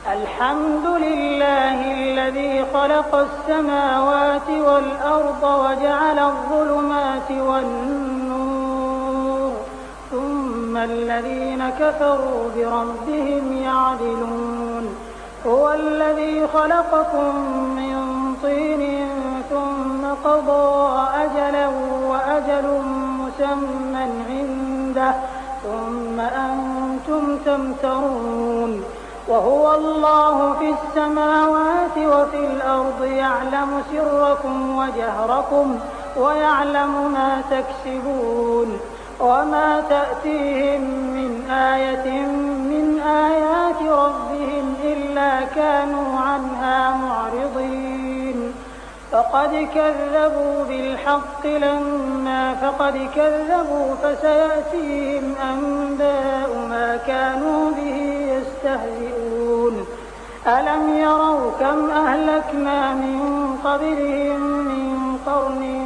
الحمد لله الذي خلق السماوات والأرض وجعل الظلمات والنور ثم الذين كفروا بربهم يعدلون هو الذي خلقكم من طين ثم قضى أجلا وأجل مسمى عنده ثم أنتم تمترون وهو الله في السماوات وفي الأرض يعلم سركم وجهركم ويعلم ما تكسبون وما تأتيهم من آية من آيات ربهم إلا كانوا عنها معرضين فقد كذبوا بالحق لما فقد كذبوا فسيأتيهم أنباء ما كانوا به يستهزئون ألم يروا كم أهلكنا من قبلهم من قرن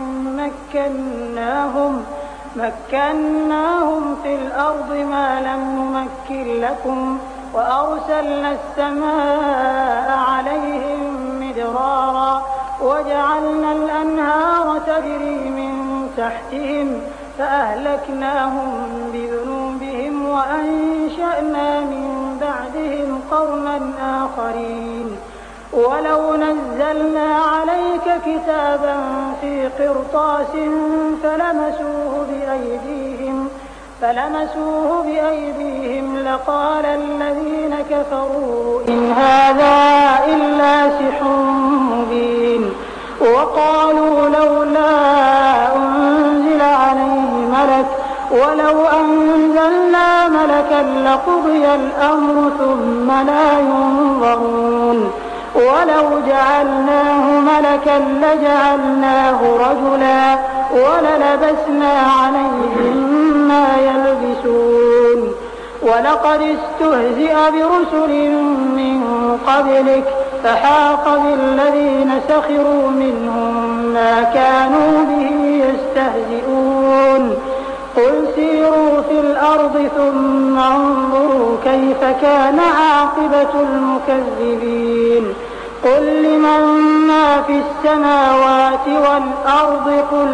مكناهم في الأرض ما لم نمكن لكم وأرسلنا السماء عليهم مدرارا وجعلنا الأنهار تجري من تحتهم فأهلكناهم بذنوبهم وأنشأنا من بعدهم قرنا آخرين ولو نزلنا عليك كتابا في قرطاس فلمسوه بأيديهم لقال الذين كفروا إن هذا إلا سحر مبين وقالوا لولا أنزل عليه ملك ولو أنزلنا ملكا لقضي الأمر ثم لا ينظرون ولو جعلناه ملكا لجعلناه رجلا وللبسنا عليهم ما يلبسون ولقد استهزئ برسل من قبلك فحاق بالذين سخروا منهم ما كانوا به يستهزئون قل سيروا في الأرض ثم انظروا كيف كان عاقبة المكذبين قل لمن ما في السماوات والأرض قل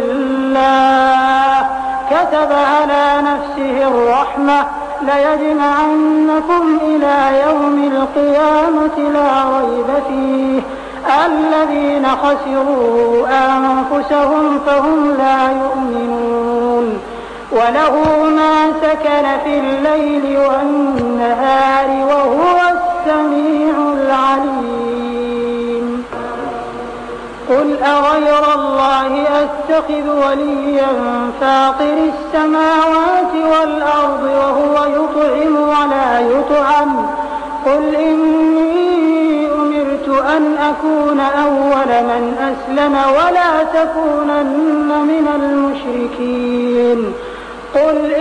لله كتب على نفسه الرحمة ليجمعنكم إلى يوم القيامة لا ريب فيه الذين خسروا أنفسهم فهم لا يؤمنون وله ما سكن في الليل والنهار وهو السميع العليم قل أغير الله أتخذ وليا فاطر السماوات والأرض وهو يطعم ولا يطعم قل إني أمرت أن أكون أول من أسلم ولا تكونن من المشركين قل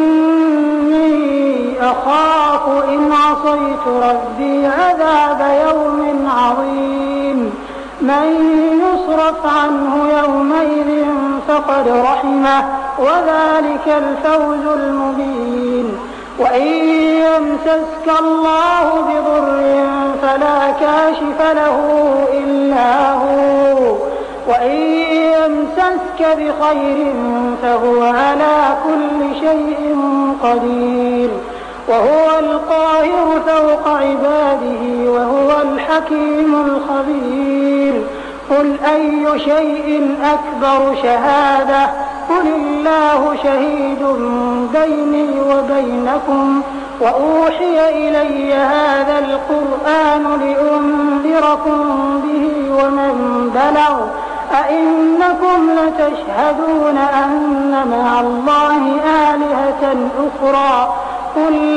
إني أخاف إن عصيت ربي عذاب يوم عظيم من يصرف عنه يومئذ فقد رحمه وذلك الفوز المبين وإن يمسسك الله بضر فلا كاشف له إلا هو وإن يمسسك بخير فهو على كل شيء قدير وهو القاهر فوق عباده وهو الحكيم الخبير قل أي شيء أكبر شهادة قل الله شهيد بيني وبينكم وأوحي إلي هذا القرآن لأنذركم به ومن بلغ أئنكم لتشهدون أن مع الله آلهة أخرى قل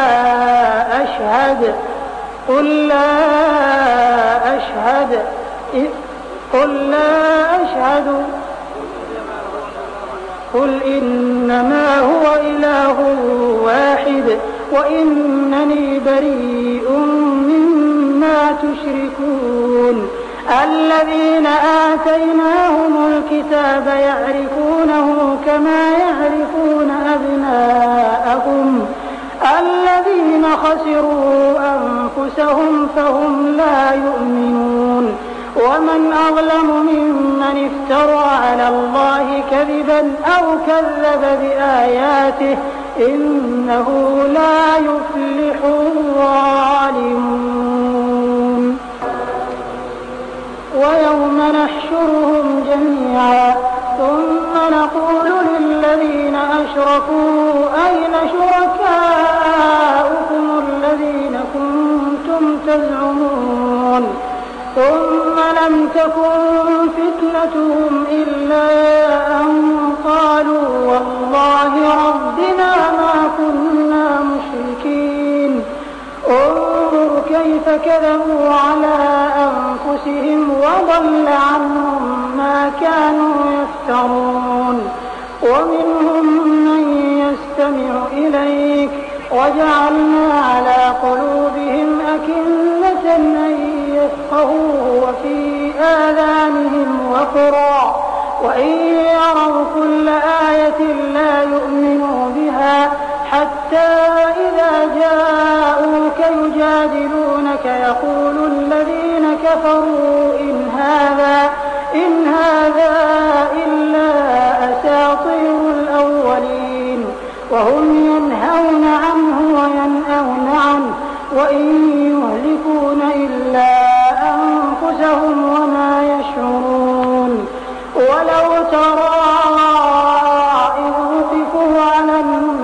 لا أشهد قل إنما هو إله واحد وإنني بريء مما تشركون الذين آتيناهم الكتاب يعرفونه كما يعرفون أبناءهم الذين خسروا أنفسهم فهم لا يؤمنون ومن أظلم ممن افترى على الله كذبا أو كذب بآياته إنه لا يفلح الظالمون ويوم نحشرهم جميعا ثم نقول للذين أشركوا أين شركاؤكم الذين كنتم تزعمون ثم لم تكن فتنتهم إلا أن قالوا والله ربنا ما كنا مشركين انظر كيف كذبوا على أنفسهم وضل عنهم ما كانوا يفترون ومنهم من يستمع إليك وجعلنا على قلوبهم أكنة أن يفقهوه وفي آذانهم وقرا وإن يروا كل آية لا يؤمنوا بها حتى إذا جاءوك يجادلونك يقول الذين كفروا إن هذا إلا أساطير الأولين وهم ينهون عنه وينأون عنه وإن يهلكون إلا أنفسهم وما يشعرون ولو ترى إذ وقفوا على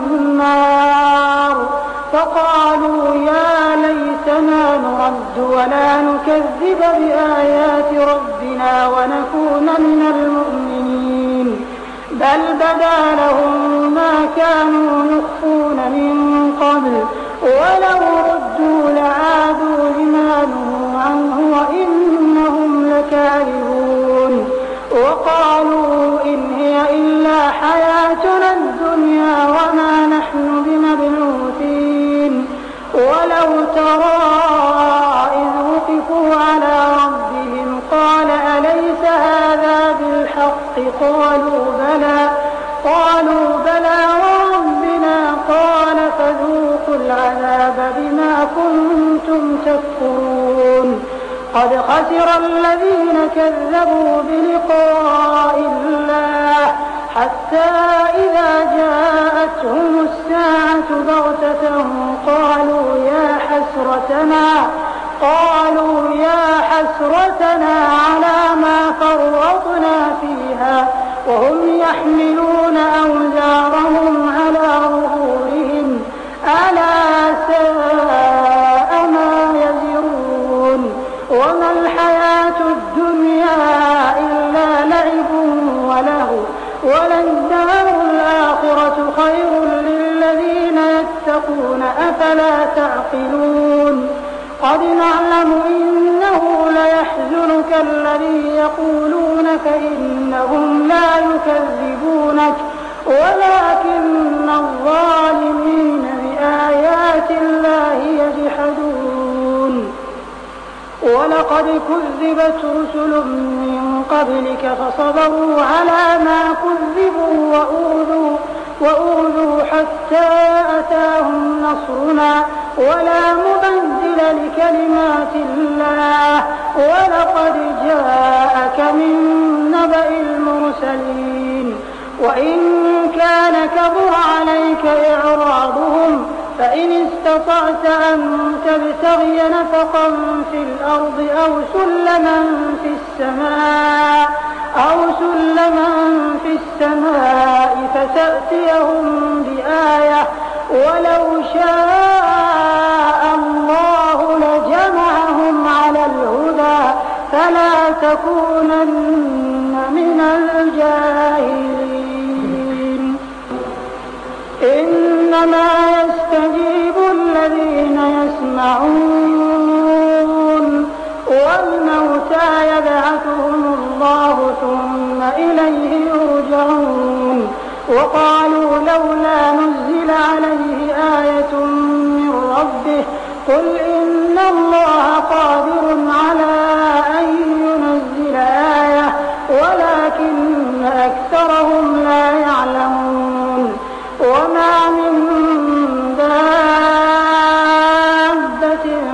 النار فقالوا يا ليتنا نرد ولا نكذب بآيات ربنا ونكون من المؤمنين بل بدا لهم ما كانوا يخفون من قبل ولو ردوا لعادوا لما نهوا عنه وإنهم لكاذبون وقالوا إن هي إلا حياتنا الدنيا وما نحن بمبعوثين ولو ترى إذ وقفوا على ربهم قال أليس هذا بالحق قالوا بلى وربنا قال فذوقوا العذاب بما كنتم تكفرون قد خسر الذين كذبوا بلقاء الله حتى إذا جاءتهم الساعة بغتة قالوا يا حسرتنا على ما فرطنا فيها وهم يحملون أوزارهم على ظهورهم ألا ساء ما يزرون وما الحياة الدنيا إلا لعب ولهو وللدار الآخرة خير للذين يتقون أفلا تعقلون قد نعلم إنه ليحزنك الذي يقولون فإنهم لا يكذبونك ولكن الظالمين بآيات الله يجحدون ولقد كذبت رسل من قبلك فصبروا على ما كذبوا وأوذوا حتى أتاهم نصرنا ولا مبدل لكلمات الله ولقد جاءك من نبأ المرسلين وإن كان كبر عليك إعراضهم فإن استطعت أن تبتغي نفقا في الأرض أو سلما في السماء فتأتيهم بآية ولو شاء الله لجمعهم على الهدى فلا تكونن من الجاهلين إنما يستجيب الذين يسمعون والموتى يبعثهم الله ثم إليه يرجعون وقالوا لولا نزل عليه آية من ربه قل إن الله قادر على أن ينزل آية ولكن أكثرهم لا يعلمون وما من دابة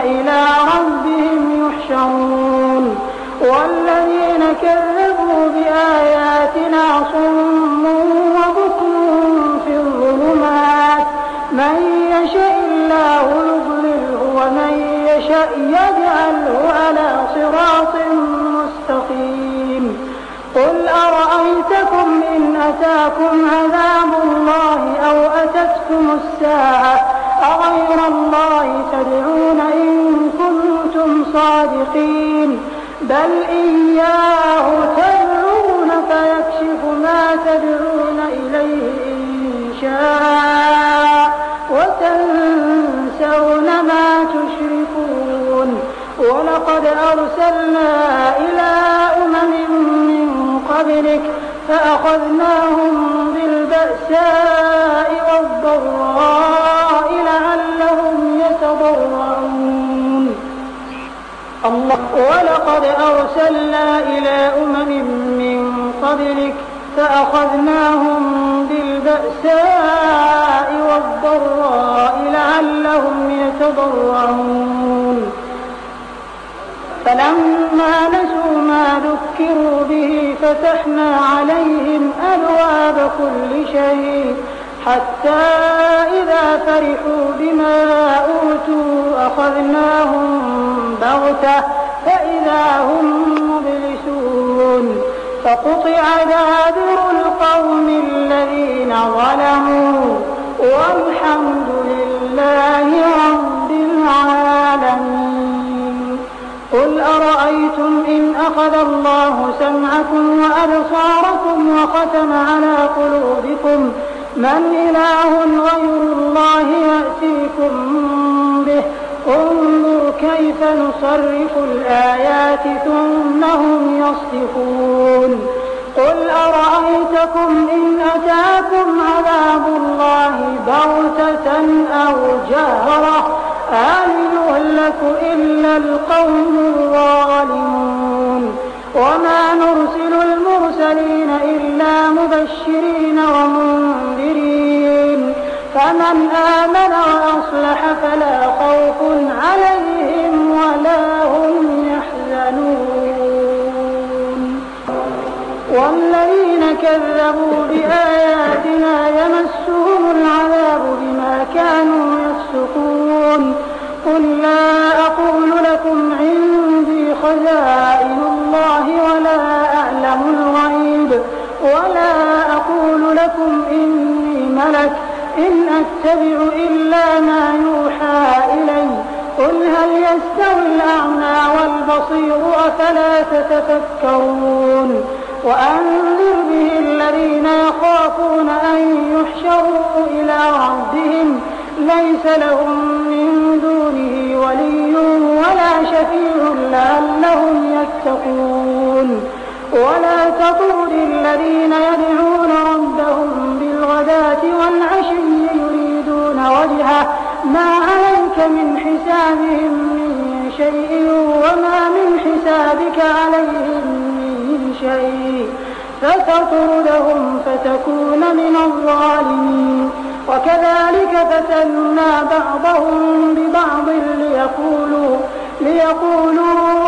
إلى ربهم يحشرون والذين كذبوا بآياتنا صم وبكم في الظلمات من يشاء الله يضلله ومن يشاء يجعله على صراط مستقيم قل أرأيتكم إن أتاكم عذاب الله أو أتتكم الساعة أغير الله تدعون إن كنتم صادقين بل إياه تدعون فيكشف ما تدعون إليه إن شاء وتنسون ما تشركون ولقد أرسلنا إلى من قبلك فأخذناهم بالبأساء والضراء لعلهم يتضرعون ولقد أرسلنا إلى من قبلك فأخذناهم بالبأساء والضراء لعلهم يتضرعون فلما نسوا ما ذكروا به فتحنا عليهم أبواب كل شيء حتى إذا فرحوا بما أوتوا أخذناهم بغتة فإذا هم مبلسون فقطع دابر القوم الذين ظلموا والحمد لله رب العالمين قل أرأيتم إن أخذ الله سمعكم وأبصاركم وختم على قلوبكم من إله غير الله يأتيكم به انظر كيف نصرف الآيات ثم هم يصدفون قل أرأيتكم إن أتاكم عذاب الله بغتة أو جهرة هل يهلك إلا القوم الظالمون وما نرسل المرسلين إلا مبشرين ومنذرين فمن آمن وأصلح فلا خوف عليهم ولا هم يحزنون والذين كذبوا بآياتنا يمسهم العذاب بما كانوا يفسقون قل لا أقول لكم عندي خزائن الله ولا أعلم الغيب ولا أقول لكم إني ملك إن أتبع إلا ما يوحى إلي قل هل يستوي الأعمى والبصير أفلا تتفكرون وأنذر به الذين يخافون أن يحشروا إلى ربهم ليس لهم من دونه ولي ولا شفيع لعلهم يتقون ولا تطرد الذين يدعون ربهم بالغداة والعشي يريدون وجهه ما عليك من حسابهم من شيء وما من حسابك عليهم من شيء فتطردهم فتكون من الظالمين وكذلك فتنا بعضهم ببعض ليقولوا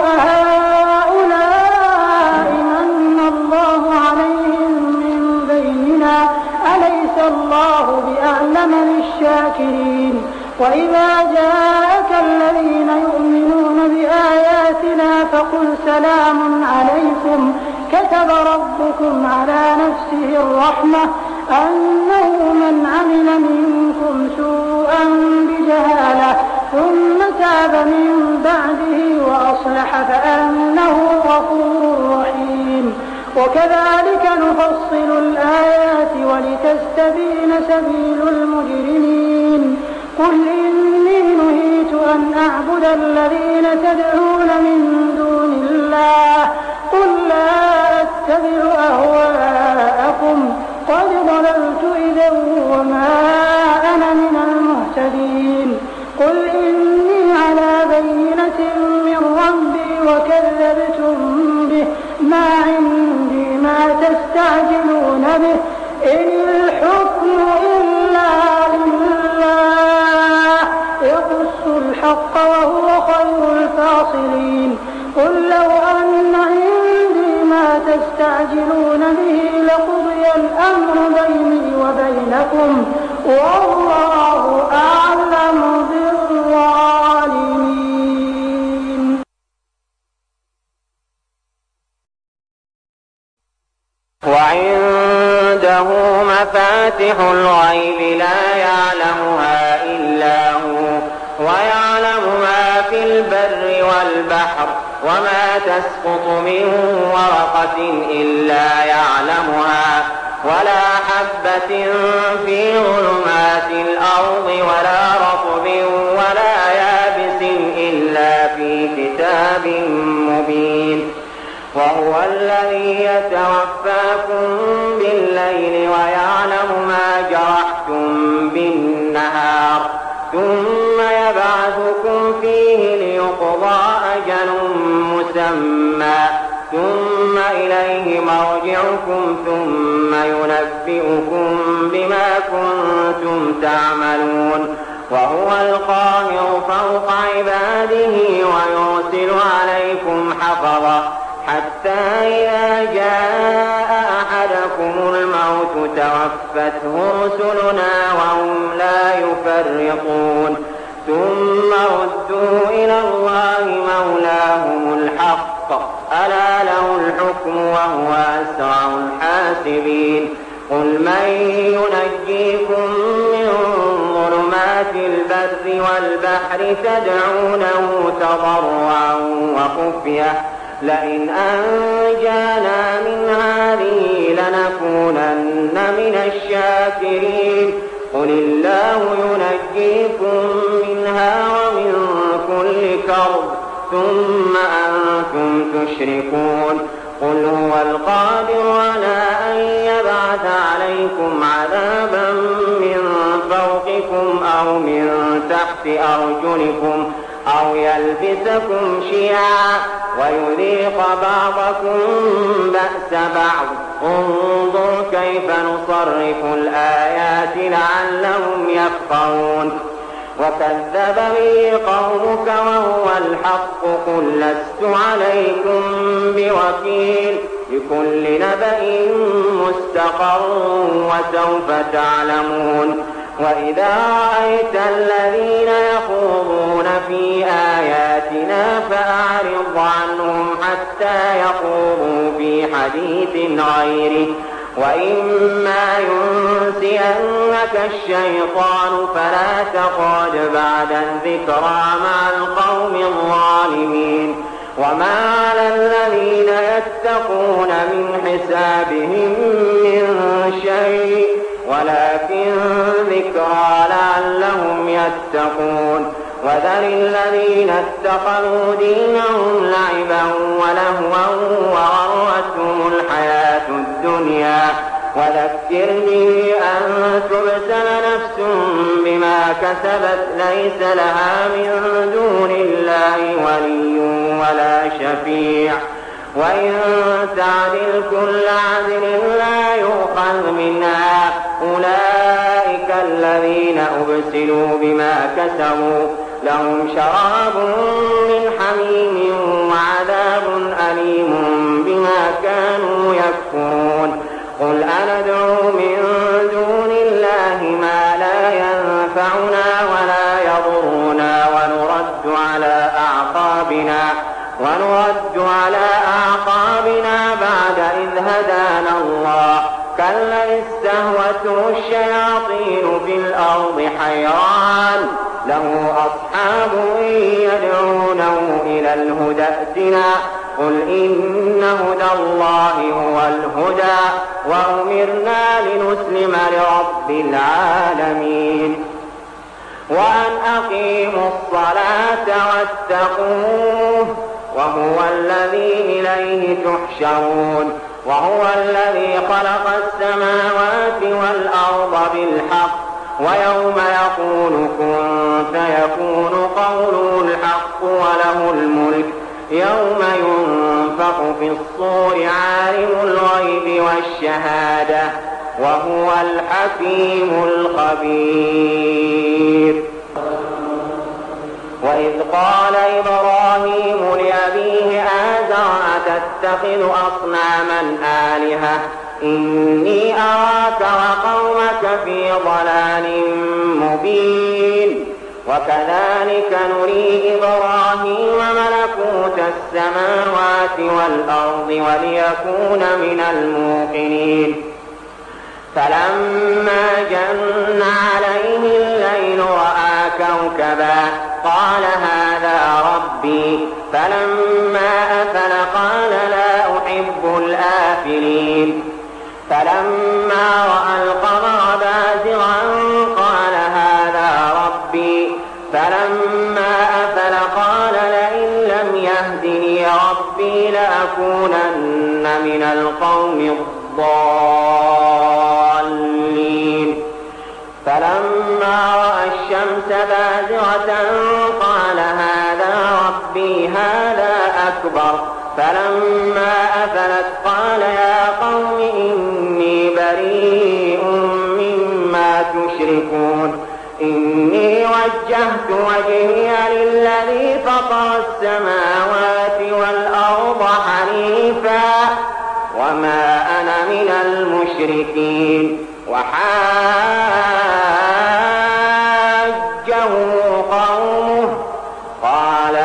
أهؤلاء من الله عليهم من بيننا أليس الله بأعلم بالشاكرين وإذا جاءك الذين يؤمنون بآياتنا فقل سلام عليكم كتب ربكم على نفسه الرحمة أنه من عمل منكم سوءا بجهالة ثم تاب من بعده وأصلح فأنه غفور رحيم وكذلك نفصل الآيات ولتستبين سبيل المجرمين قل إني نهيت أن أعبد الذين تدعون من دون الله قل لا أتبع أهواءكم قد ضللت إذا وما أنا من المهتدين قل إني على بينة من ربي وكذبتم به ما عندي ما تستعجلون به إن الحكم إلا لله يقص الحق وهو تستعجلون به لقضي الأمر بيني وبينكم والله أعلم بالظالمين. وعنده مفاتح الغيب لا يعلمها إلا هو ويعلم ما في البر والبحر وما تسقط من ورقة إلا يعلمها ولا حبة في ظلمات الأرض ولا رطب ولا يابس إلا في كتاب مبين. وهو الذي يتوفاكم بالليل ويعلم ما جرحتم بالنهار ثم يبعثكم فيه ليقضى أجل مسمى ثم إليه مرجعكم ثم ينبئكم بما كنتم تعملون. وهو القاهر فوق عباده ويرسل عليكم حفظة حتى إذا جاء أحدكم الموت توفته رسلنا وهم لا يفرطون ثم ردوا إلى الله مولاهم الحق ألا له الحكم وهو أسرع الحاسبين. قل من ينجيكم من ظلمات البر والبحر تدعونه تضرعا وخفية لئن أنجانا من هذه لنكونن من الشاكرين. قل الله ينجيكم منها ومن كل كرب ثم أنتم تشركون. قل هو القادر على أن يبعث عليكم عذابا من فوقكم أو من تحت أرجلكم أو يلبسكم شيعا ويذيق بعضكم بأس بعض. انظر كيف نصرف الآيات لعلهم يفقهون. وكذب به قومك وهو الحق قل لست عليكم بوكيل لكل نبأ مستقر وسوف تعلمون. وإذا رأيت الذين يخوضون في آياتنا فأعرض عنهم حتى يخوضوا في حديث غيره وإما ينسينك الشيطان فلا تقعد بعد الذكرى مع القوم الظالمين. وما على الذين يتقون من حسابهم من شيء ولكن ذكرى لعلهم يتقون. وذر الذين اتخذوا دينهم لعبا ولهوا وغرتهم الحياة الدنيا وذكر به أن تبسل نفس بما كسبت ليس لها من دون الله ولي ولا شفيع وإن تعدل كل عدل لا يؤخذ منها أولئك الذين أبسلوا بما كسبوا لهم شراب من حميم وعذاب أليم بما كانوا يكفرون. قل أندعو من دون الله ما لا ينفعنا ولا يضرنا ونرد على أعقابنا بعد إذ هدانا الله كالذي استهوته الشياطين في الأرض حيران له أصحاب يدعونه إلى الهدى ائتنا قل إن هدى الله هو الهدى وأمرنا لنسلم لرب العالمين وأن أقيموا الصلاة واتقوه وهو الذي إليه تحشرون وهو الذي خلق السماوات والأرض بالحق ويوم يقول كن فيكون قوله الحق وله الملك يوم ينفخ في الصور عالم الغيب والشهادة وهو الحكيم الخبير. وإذ قال إبراهيم لأبيه آزر تتخذ أصناما آلهة إني أراك وقومك في ضلال مبين وكذلك نري إبراهيم ملكوت السماوات والأرض وليكون من الموقنين فلما جن عليه الليل رأى كوكبا قال هذا ربي فلما أفل قال لا أحب الآفلين فلما رأى القمر بازغا قال هذا ربي فلما أفل قال لئن لم يهدني ربي لأكونن من القوم الضالين فلما رأى الشمس بازغة قال هذا ربي هذا أكبر فلما أفلت قال يا قوم إني بريء مما تشركون إني وجهت وجهي للذي فطر السماوات والأرض حنيفا وما أنا من المشركين وحاجه قومه قال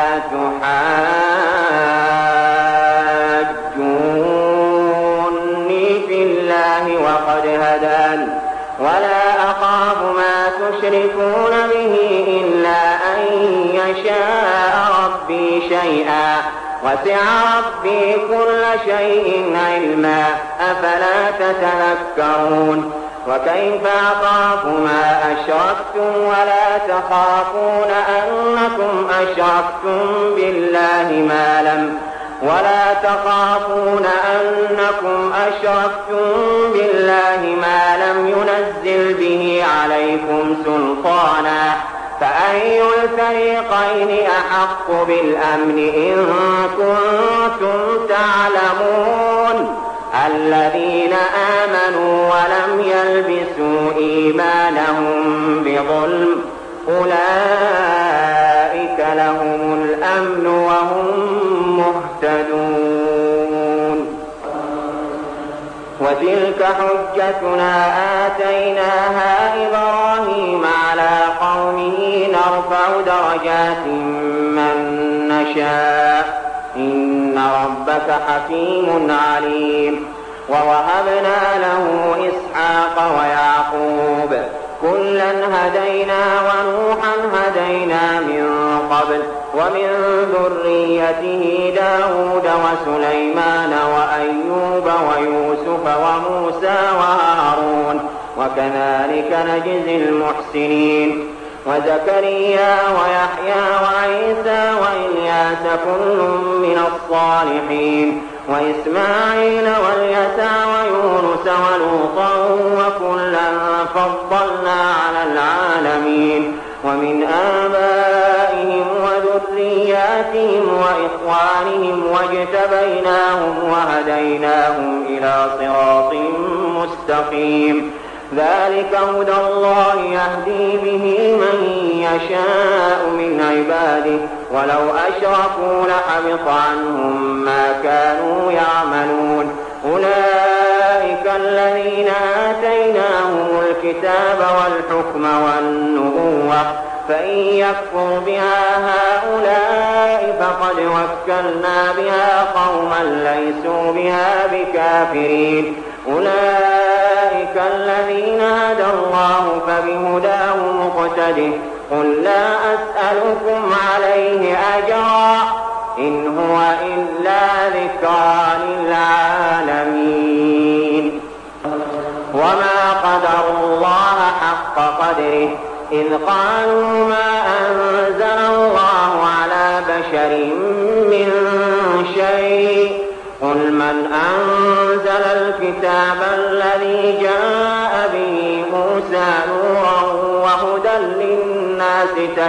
تحاجوني في الله وقد هداني ولا أخاف ما تشركون به إلا أن يشاء ربي شيئا وسع ربي كل شيء علما أفلا تتذكرون وكيف أخاف ما أشركتم ولا تخافون أنكم أشركتم بالله ما لم ينزل به عليكم سلطانا فأي الفريقين أحق بالأمن إن كنتم تعلمون الذين آمنوا ولم يلبسوا إيمانهم بظلم أولئك لهم الأمن وهم مهتدون وتلك حجتنا آتيناها إبراهيم على قومه نرفع درجات من نشاء إن ربك حكيم عليم ووهبنا له إسحاق ويعقوب كلا هدينا ونوحا هدينا من قبل ومن ذريته داود وسليمان وأيوب ويوسف وموسى وهارون وكذلك نجزي المحسنين وزكريا ويحيى وعيسى وإلياس كل من الصالحين وإسماعيل واليسع ويونس ولوطا وكلا فضلنا على العالمين ومن آبائهم وذرياتهم وإخوانهم واجتبيناهم وهديناهم إلى صراط مستقيم ذلك هدى الله يهدي به من يشاء من عباده ولو أشركوا لحبط عنهم ما كانوا يعملون أولئك الذين آتيناهم الكتاب والحكم والنبوة فإن يكفر بها هؤلاء فقد وكلنا بها قوما ليسوا بها بكافرين أولئك الذين هدى الله فبهداه مقتده قل لا أسألكم عليه أجرا إن هو إلا ذكرى للعالمين وما قدروا الله حق قدره إذ قالوا ما أنزل الله على بشر من شيء قل من أنزل الكتاب الذي جاء به موسى نورا وهدى للناس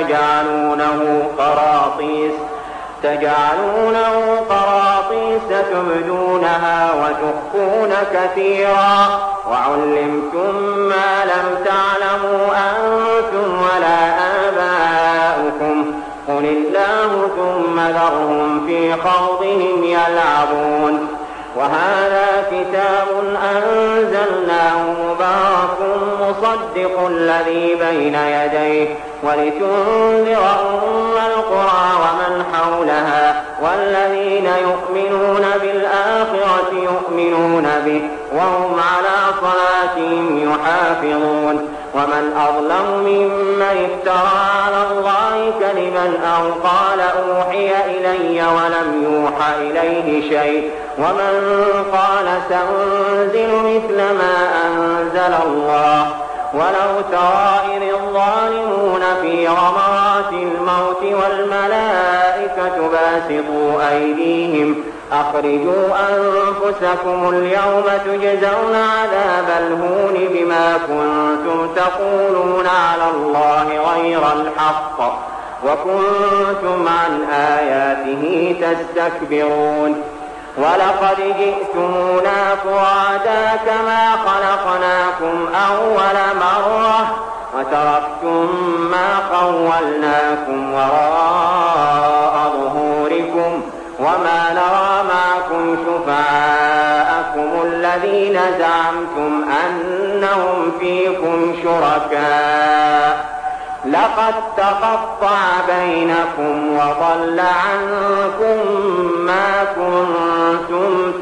تجعلونه قراطيس تبدونها وتخفون كثيرا وعلمتم ما لم تعلموا أنتم ولا آباؤكم قل الله ثم ذرهم في خوضهم يلعبون وهذا كتاب أنزلناه مبارك مصدق الذي بين يديه ولتنذر القرى ومن حولها والذين يؤمنون بالآخرة يؤمنون به وهم على صلاتهم يحافظون ومن أظلم ممن افترى على الله كذبا أو قال أوحي إلي ولم يوحى إليه شيء ومن قال سأنزل مثل ما أنزل الله ولو ترى إذ الظالمون في غمرات الموت والملائكة باسطوا أيديهم أخرجوا أنفسكم اليوم تجزون عذاب الهون بما كنتم تقولون على الله غير الحق وكنتم عن آياته تستكبرون ولقد جئتمونا فرادا كما خلقناكم أول مرة وتركتم ما خولناكم وراء ظهوركم وما نرى معكم شفعاءكم الذين زعمتم أنهم فيكم شركاء لقد تقطع بينكم وضل عنكم ما كنتم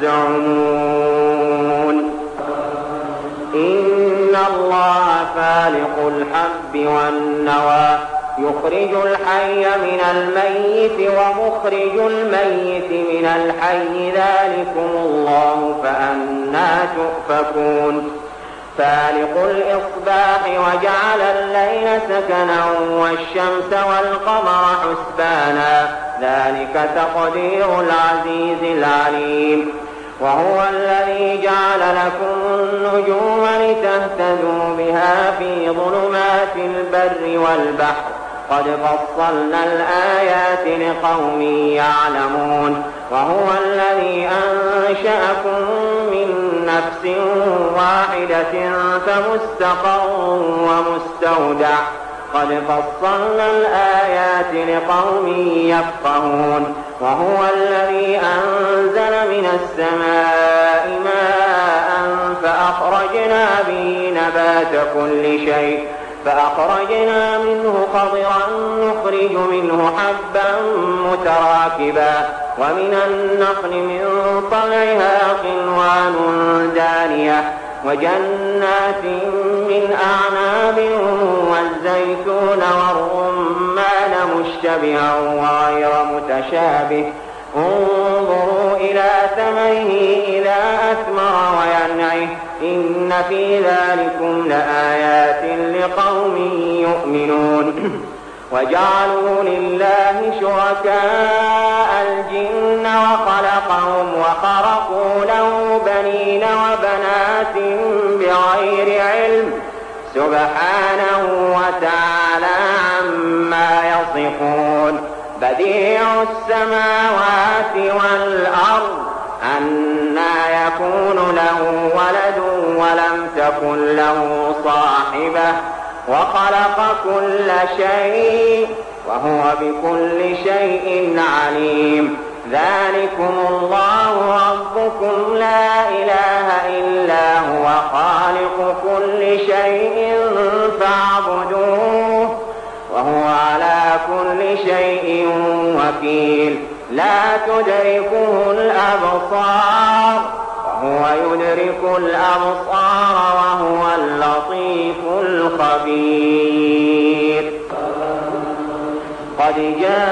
تزعمون إن الله فالق الحب والنوى يخرج الحي من الميت ومخرج الميت من الحي ذلكم الله فأنى تؤفكون فالق الإصباح وجعل الليل سكنا والشمس والقمر حسبانا ذلك تقدير العزيز العليم وهو الذي جعل لكم النجوم لتهتدوا بها في ظلمات البر والبحر قد فصلنا الآيات لقوم يعلمون وهو الذي أنشأكم من نفس واحدة فمستقر ومستودع قد فصلنا الآيات لقوم يفقهون وهو الذي أنزل من السماء ماء فأخرجنا به نبات كل شيء فأخرجنا منه خضرا نخرج منه حبا متراكبا ومن النخل من طلعها قنوان دانية وجنات من أعناب والزيتون والرمان مشتبها وغير متشابه انظروا إلى ثمره إذا أثمر وينعه إن في ذلكم لآيات لقوم يؤمنون وجعلوا لله شركاء الجن وخلقهم وخرقوا له بنين وبنات بغير علم سبحانه وتعالى عما يصفون بديع السماوات والأرض أنى يكون له ولد ولم تكن له صاحبة وخلق كل شيء وهو بكل شيء عليم ذلكم الله ربكم لا إله إلا هو خالق كل شيء فاعبدوه وهو على كل شيء وكيل لا تدركه الأبصار وهو يدرك الأبصار وهو اللطيف الخبير قد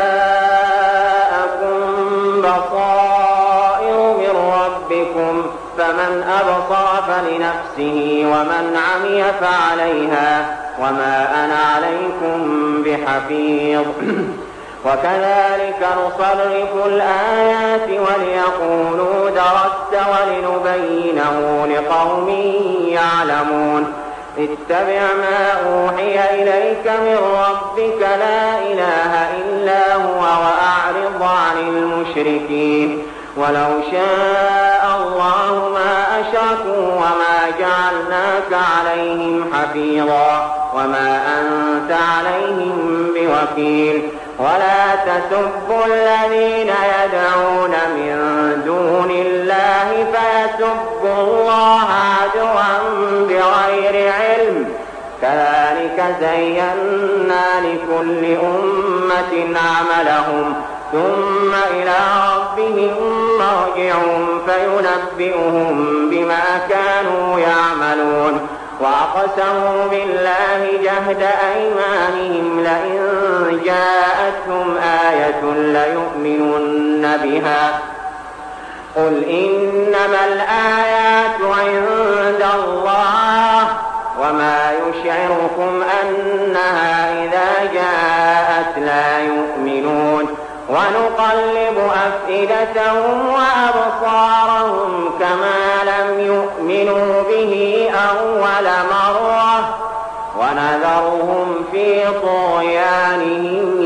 جاءكم بصائر من ربكم فمن أبصر فلنفسه ومن عمي فعليها وما أنا عليكم بحفيظ وكذلك نصرف الآيات وليقولوا درست ولنبينه لقوم يعلمون اتبع ما أوحي إليك من ربك لا إله إلا هو وأعرض عن المشركين ولو شاء الله ما أشركوا وما جعلناك عليهم حفيظا وما أنت عليهم بوكيل ولا تسبوا الذين يدعون من دون الله فيسبوا الله عدوا بغير علم كذلك زينا لكل أمة عملهم ثم إلى ربهم مرجعهم فينبئهم بما كانوا يعملون وأقسموا بالله جهد أيمانهم لئن جاءتهم آية ليؤمنن بها قل إنما الآيات عند الله وما يشعركم أنها إذا جاءت لا يؤمنون ونقلب أفئدتهم وأبصارهم كما لم يؤمنوا به أول مرة ونذرهم في طغيانهم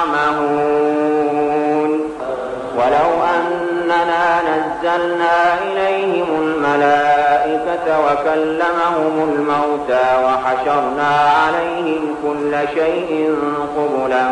يعمهون ولو أننا نزلنا إليهم الملائكة وكلمهم الموتى وحشرنا عليهم كل شيء قبلا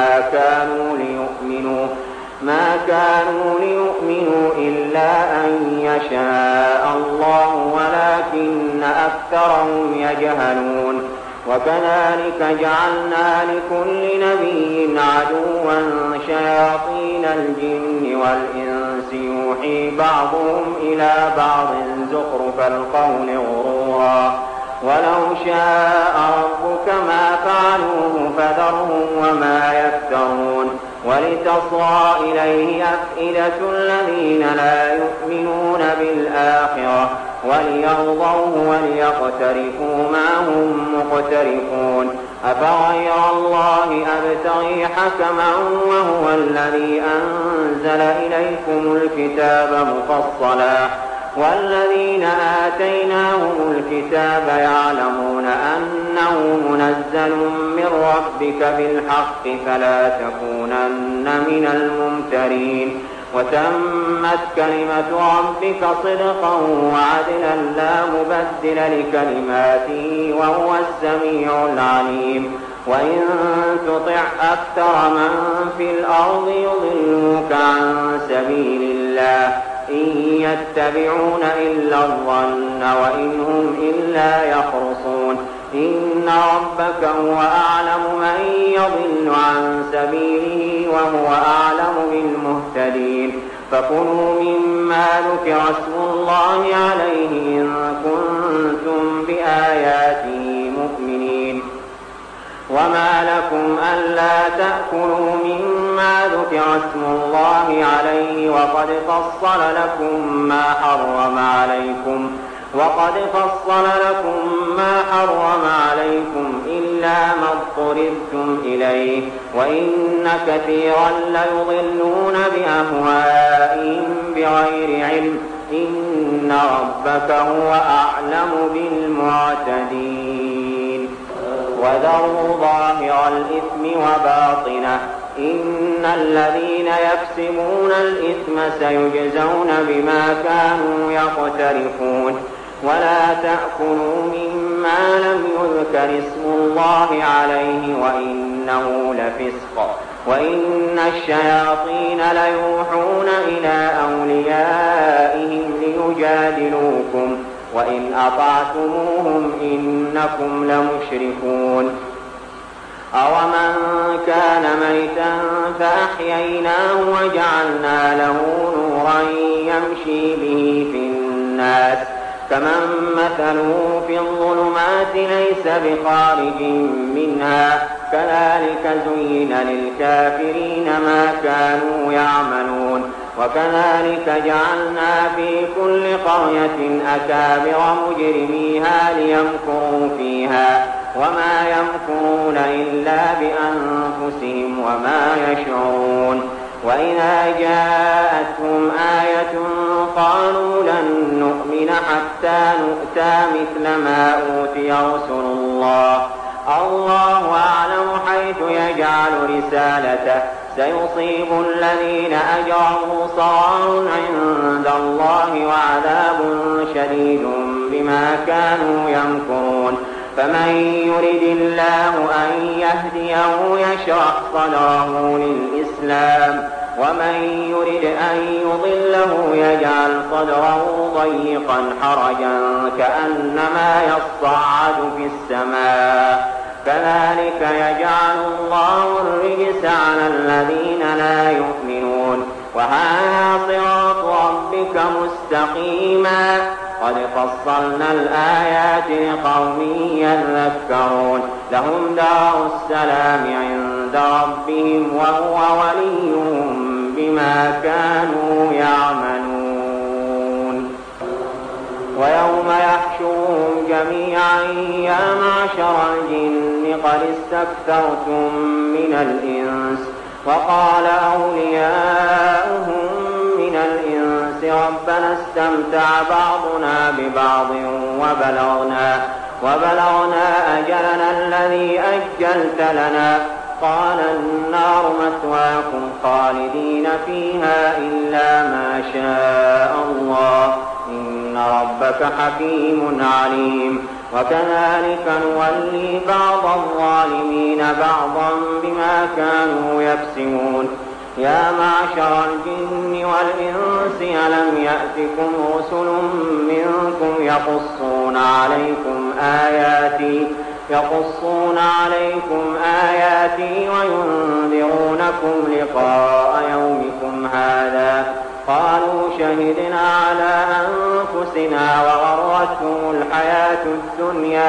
ما كانوا ليؤمنوا إلا أن يشاء الله ولكن أكثرهم يجهلون وكذلك جعلنا لكل نبي عدوا شياطين الجن والإنس يوحي بعضهم إلى بعض زخرف القول غرورا ولو شاء ربك ما فعلوه فذرهم وما يفترون ولتصغى إليه أفئدة الذين لا يؤمنون بالآخرة وليرضوه وليقترفوا ما هم مقترفون أفغير الله أبتغي حكما وهو الذي أنزل إليكم الكتاب مفصلا والذين آتيناهم الكتاب يعلمون أنه منزل من ربك بالحق فلا تكونن من الممترين وتمت كلمة ربك صدقا وعدلا لا مبدل لكلماته وهو السميع العليم وإن تطع أكثر من في الأرض يضلوك عن سبيل الله إن يتبعون إلا الظن وإن هم إلا يخرصون إن ربك هو أعلم من يضل عن سبيله وهو أعلم بالمهتدين فكلوا مما ذكر اسم الله عليه إن كنتم بآياته مؤمنين وما لكم ألا تأكلوا مما ذكر اسم الله عليه وقد فصل لكم ما حرم عليكم إلا ما اضطررتم إليه وإن كثيرا ليضلون بأهوائهم بغير علم إن ربك هو أعلم بالمعتدين وذروا ظاهر الإثم وباطنه إن الذين يكسبون الإثم سيجزون بما كانوا يقترفون ولا تأكلوا مما لم يذكر اسم الله عليه وإنه لفسق وإن الشياطين ليوحون إلى أوليائهم ليجادلوكم وإن أطعتموهم إنكم لمشركون أومن كان ميتا فأحييناه وجعلنا له نورا يمشي به في الناس كمن مثله في الظلمات ليس بخارج منها كذلك زين للكافرين ما كانوا يعملون وكذلك جعلنا في كل قرية أكابر مجرميها ليمكروا فيها وما يمكرون إلا بأنفسهم وما يشعرون وإذا جاءتهم آية قالوا لن نؤمن حتى نؤتى مثل ما أوتي رسل الله أعلم حيث يجعل رسالته سيصيب الذين أجرموا صغار عند الله وعذاب شديد بما كانوا يمكرون فمن يرد الله أن يهديه يشرح صدره للإسلام ومن يرد أن يضله يجعل صدره ضيقا حرجا كأنما يصعد في السماء كذلك يجعل الله الرجس على الذين لا يؤمنون وهذا صراط ربك مستقيما قد فصلنا الآيات لقوم يذكرون لهم دار السلام عند ربهم وهو وليهم بما كانوا يعملون ويوم يحشرهم جميعا يا معشر الجن قد استكثرتم من الإنس وقال أولياؤهم من الإنس ربنا استمتع بعضنا ببعض وبلغنا أجلنا الذي أجلت لنا قال النار مثواكم خالدين فيها إلا ما شاء الله إن ربك حكيم عليم وكذلك نولي بعض الظالمين بعضا بما كانوا يكسبون يا معشر الجن والإنس ألم يأتكم رسل منكم يقصون عليكم آياتي وينذرونكم لقاء يومكم هذا قالوا شهدنا على أنفسنا وغرتهم الحياة الدنيا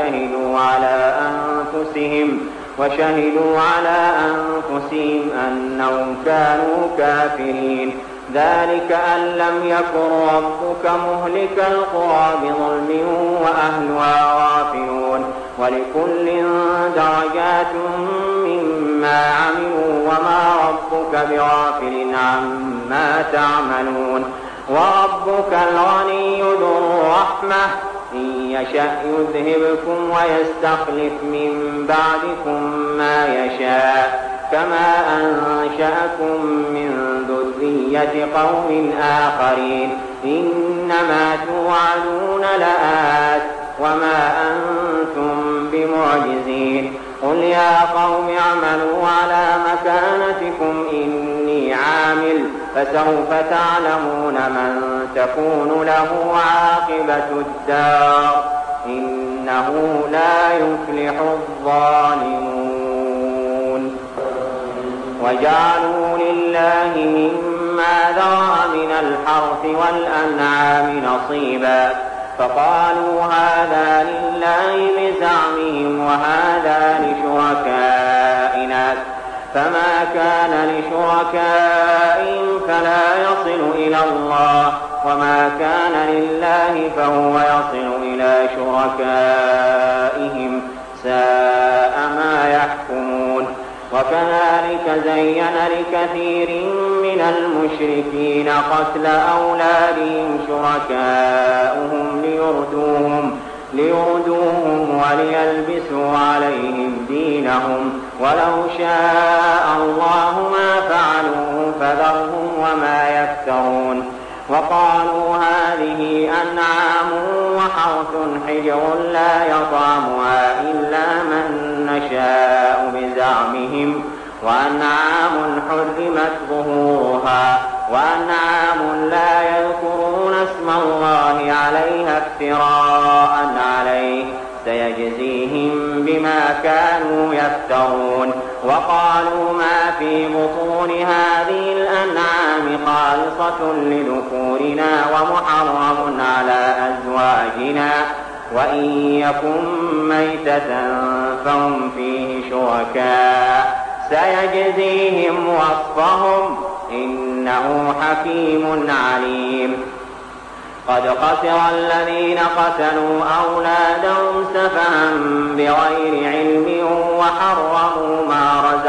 وشهدوا على أنفسهم أنهم كانوا كافرين ذلك أن لم يكن ربك مهلك القرى بظلم وأهلها غافلون ولكل درجات مما عملوا وما ربك بغافل عما تعملون وربك الغني ذو الرحمة إن يشأ يذهبكم ويستخلف من بعدكم ما يشاء كما أنشأكم من ذرية قوم آخرين إنما توعدون لآت وما أنتم بمعجزين قل يا قوم اعملوا على مكانتكم إني عامل فسوف تعلمون من تكون له عاقبة الدار إنه لا يفلح الظالمون وجعلوا لله مما ذرأ من الحرث والأنعام نصيبا فقالوا هذا لله بزعمهم وهذا لشركائنا فما كان لشركائهم فلا يصل إلى الله وما كان لله فهو يصل إلى شركائهم ساء ما يحكمون وكذلك زين لكثير من المشركين قتل أولادهم شركاؤهم ليردوهم وليلبسوا عليهم دينهم ولو شاء الله ما فعلوه فذرهم وما يفترون وقالوا هذه أنعام وحرث حجر لا يطعمها إلا من نشاء بزعمهم وأنعام حرمت ظهورها وأنعام لا يذكرون اسم الله عليها افتراء عليه سيجزيهم بما كانوا يفترون وقالوا ما في بطون هذه الأنعام خالصة لذكورنا ومحرم على أزواجنا وإن يكن ميتة فهم فيه شركاء سيجزيهم وصفهم إنه حكيم عليم قد خسر الذين قتلوا أولادهم سفها بغير علم وحرموا ما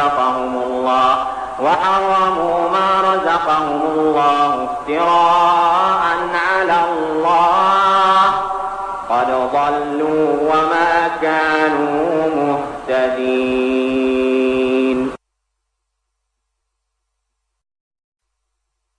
رزقهم الله افتراء على الله قد ضلوا وما كانوا مهتدين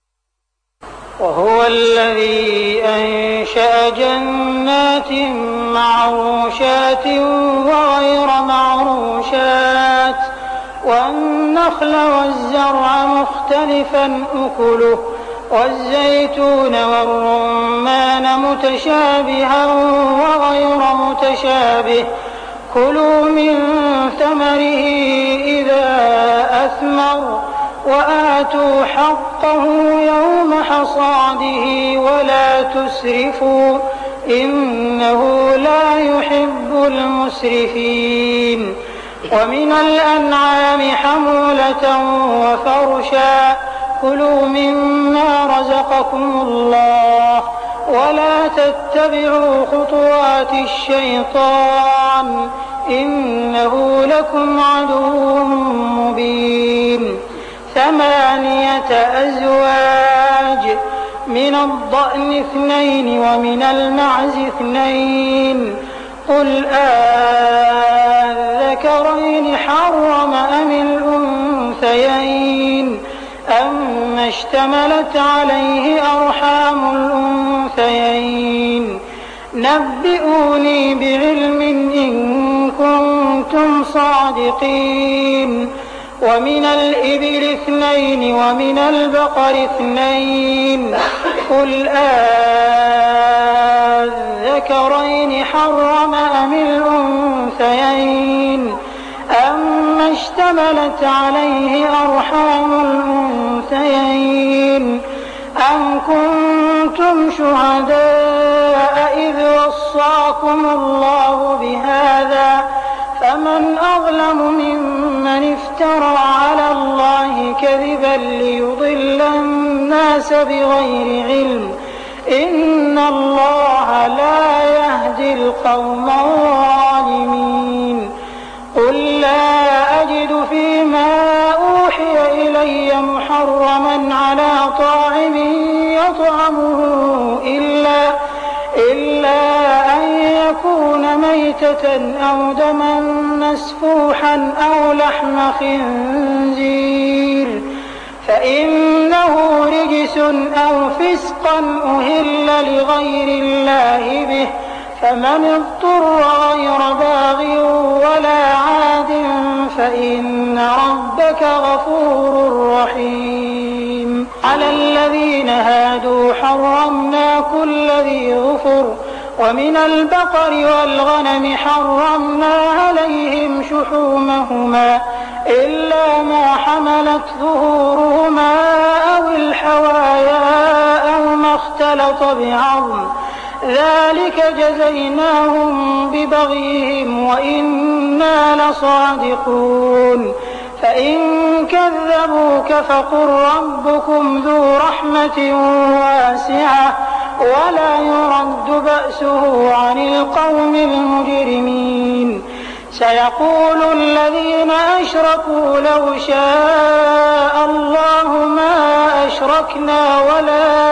وهو الذي أنشأ جنات معروشات وغير معروشات والنخل والزرع مختلفا أكله والزيتون والرمان متشابها وغير متشابه كلوا من ثمره إذا أثمر وآتوا حقه يوم حصاده ولا تسرفوا إنه لا يحب المسرفين ومن الأنعام حمولة وفرشا كلوا مما رزقكم الله ولا تتبعوا خطوات الشيطان إنه لكم عدو مبين 8 أزواج من الضأن 2 ومن المعز 2 قل أذكرين حرم أم الأنثيين أما اشتملت عليه أرحام الأنثيين نبئوني بعلم إن كنتم صادقين ومن الإبل 2 ومن البقر 2 قل أذكرين حرم أم الأنثيين أما اشتملت عليه أرحام الأنثيين أم كنتم شهداء إذ وصاكم الله بهذا فمن أظلم ممن افترى على الله كذبا ليضل الناس بغير علم إن الله لا يهدي القوم الظالمين قل لا أجد فيما أوحي إلي محرما على طاعم يطعمه إلا أن يكون ميتة أو دما مسفوحا أو لحم خنزير فإنه رجس أو فسقا أهل لغير الله به فمن اضطر غير باغ ولا عاد فإن ربك غفور رحيم على الذين هادوا حرمنا كل ذي ظفر ومن البقر والغنم حرمنا عليهم شحومهما إلا ما حملت ظهورهما أو الحوايا أو ما اختلط بعظم ذلك جزيناهم ببغيهم وإنا لصادقون فإن كذبوك فقل ربكم ذو رحمة واسعة ولا يرد بأسه عن القوم المجرمين سيقول الذين أشركوا لو شاء الله ما أشركنا ولا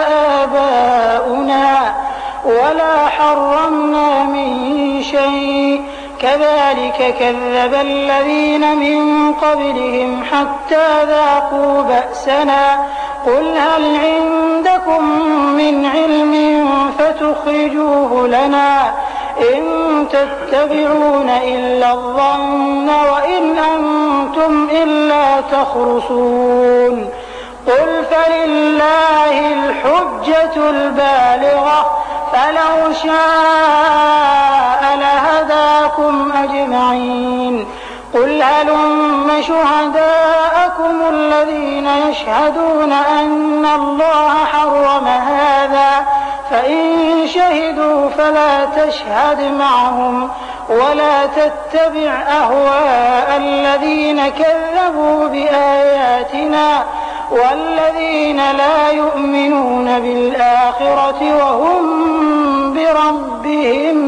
آباؤنا ولا حرمنا من شيء كذلك كذب الذين من قبلهم حتى ذاقوا بأسنا قل هل عندكم من علم فتخرجوه لنا إن تتبعون إلا الظن وإن أنتم إلا تخرصون قل فلله الحجة البالغة فلو شاء لهداكم أجمعين قل هلم شهداءكم الذين يشهدون أن الله حرم هذا فإن شهدوا فلا تشهد معهم ولا تتبع أهواء الذين كذبوا بآياتنا والذين لا يؤمنون بالآخرة وهم بربهم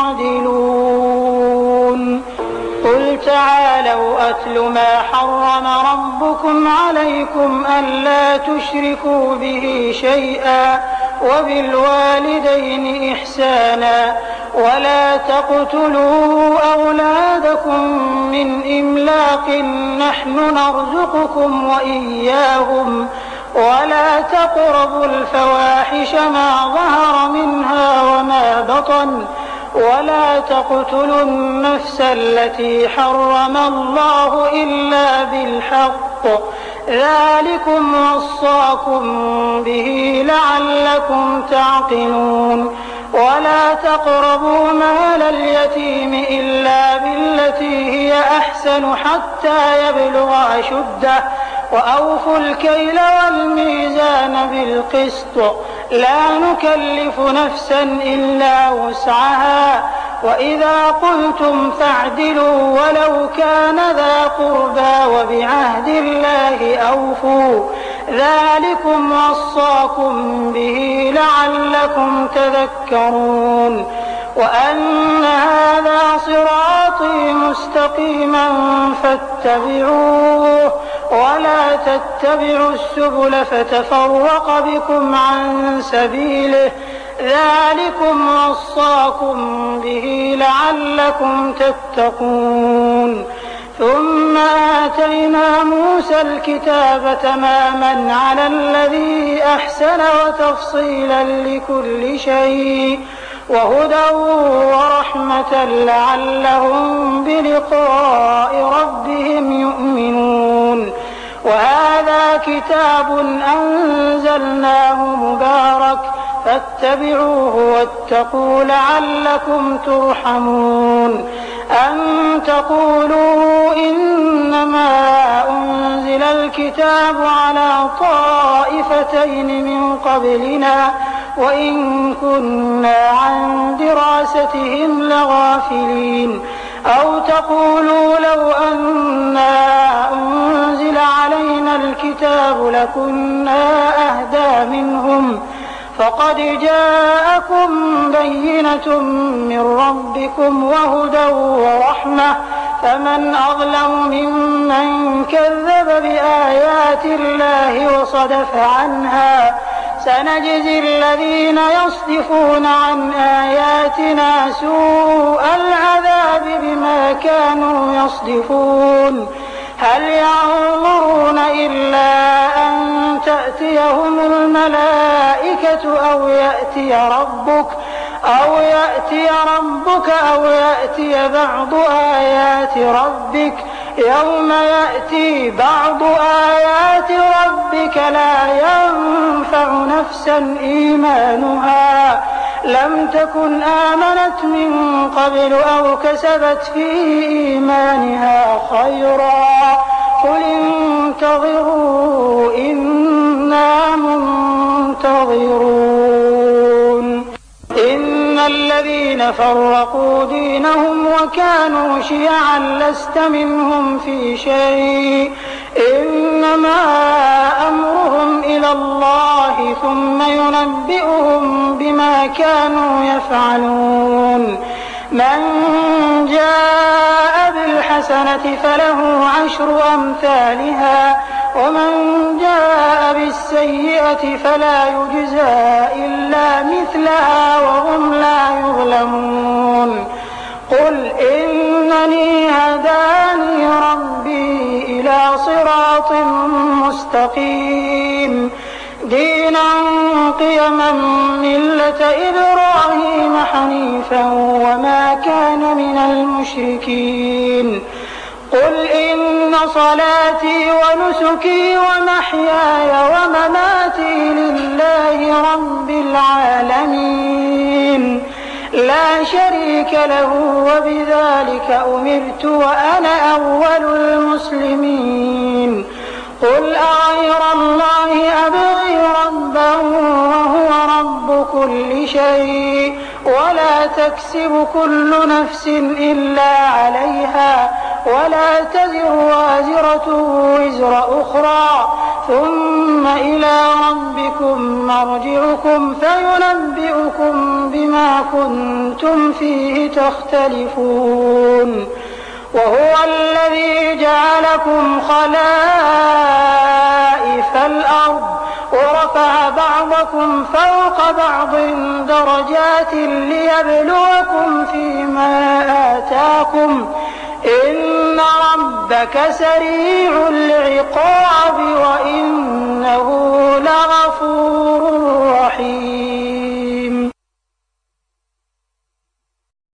يعدلون قل تعالوا أتل ما حرم ربكم عليكم ألا تشركوا به شيئا وبالوالدين إحسانا ولا تقتلوا أولادكم من إملاق نحن نرزقكم وإياهم ولا تقربوا الفواحش ما ظهر منها وما بطن ولا تقتلوا النفس التي حرم الله إلا بالحق ذلكم وصاكم به لعلكم تعقلون ولا تقربوا مال اليتيم إلا بالتي هي أحسن حتى يبلغ أشده وأوفوا الكيل والميزان بالقسط لا نكلف نفسا إلا وسعها وإذا قلتم فاعدلوا ولو كان ذا قربى وبعهد الله أوفوا ذلكم وصاكم به لعلكم تذكرون وأن هذا صراطي مستقيما فاتبعوه ولا تتبعوا السبل فتفرق بكم عن سبيله ذلكم وصاكم به لعلكم تتقون ثم آتينا موسى الكتاب تماما على الذي أحسن وتفصيلا لكل شيء وهدى ورحمة لعلهم بلقاء ربهم يؤمنون وهذا كتاب أنزلناه مبارك فاتبعوه واتقوا لعلكم ترحمون أن تقولوا إنما أنزل الكتاب على طائفتين من قبلنا وإن كنا عن دراستهم لغافلين أو تقولوا لو أنا أنزل علينا الكتاب لكنا أهدى منهم فقد جاءكم بينة من ربكم وهدى ورحمة فمن أظلم ممن كذب بآيات الله وصدف عنها سنجزي الذين يصدفون عن آياتنا سوء العذاب بما كانوا يصدفون هل ينظرون إلا أن تأتيهم الملائكة أو يأتي ربك أو يأتي بعض آيات ربك يوم يأتي بعض آيات ربك لا ينفع نفسا إيمانها لم تكن آمنت من قبل أو كسبت في إيمانها خيرا قل انتظروا إنا منتظرون إن الذين فرقوا دينهم وكانوا شيعا لست منهم في شيء إنما أمرهم إلى الله ثم ينبئهم بما كانوا يفعلون من جاء بالحسنة فله 10 أمثالها ومن جاء بالسيئة فلا يجزى إلا مثلها وهم لا يظلمون قل إنني هداني ربي إلى صراط مستقيم دينا قيما ملة إبراهيم حنيفا وما كان من المشركين قل إن صلاتي ونسكي ومحياي ومماتي لله رب العالمين لا شريك له وبذلك أمرت وأنا أول المسلمين قل أغير الله أبغي ربا وهو رب كل شيء ولا تكسب كل نفس إلا عليها ولا تزر وازرة وزر أخرى ثم إلى ربكم مرجعكم فينبئكم بما كنتم فيه تختلفون وهو الذي جعلكم خلائف الأرض ورفع بعضكم فوق بعض درجات ليبلوكم فيما آتاكم إن ربك سريع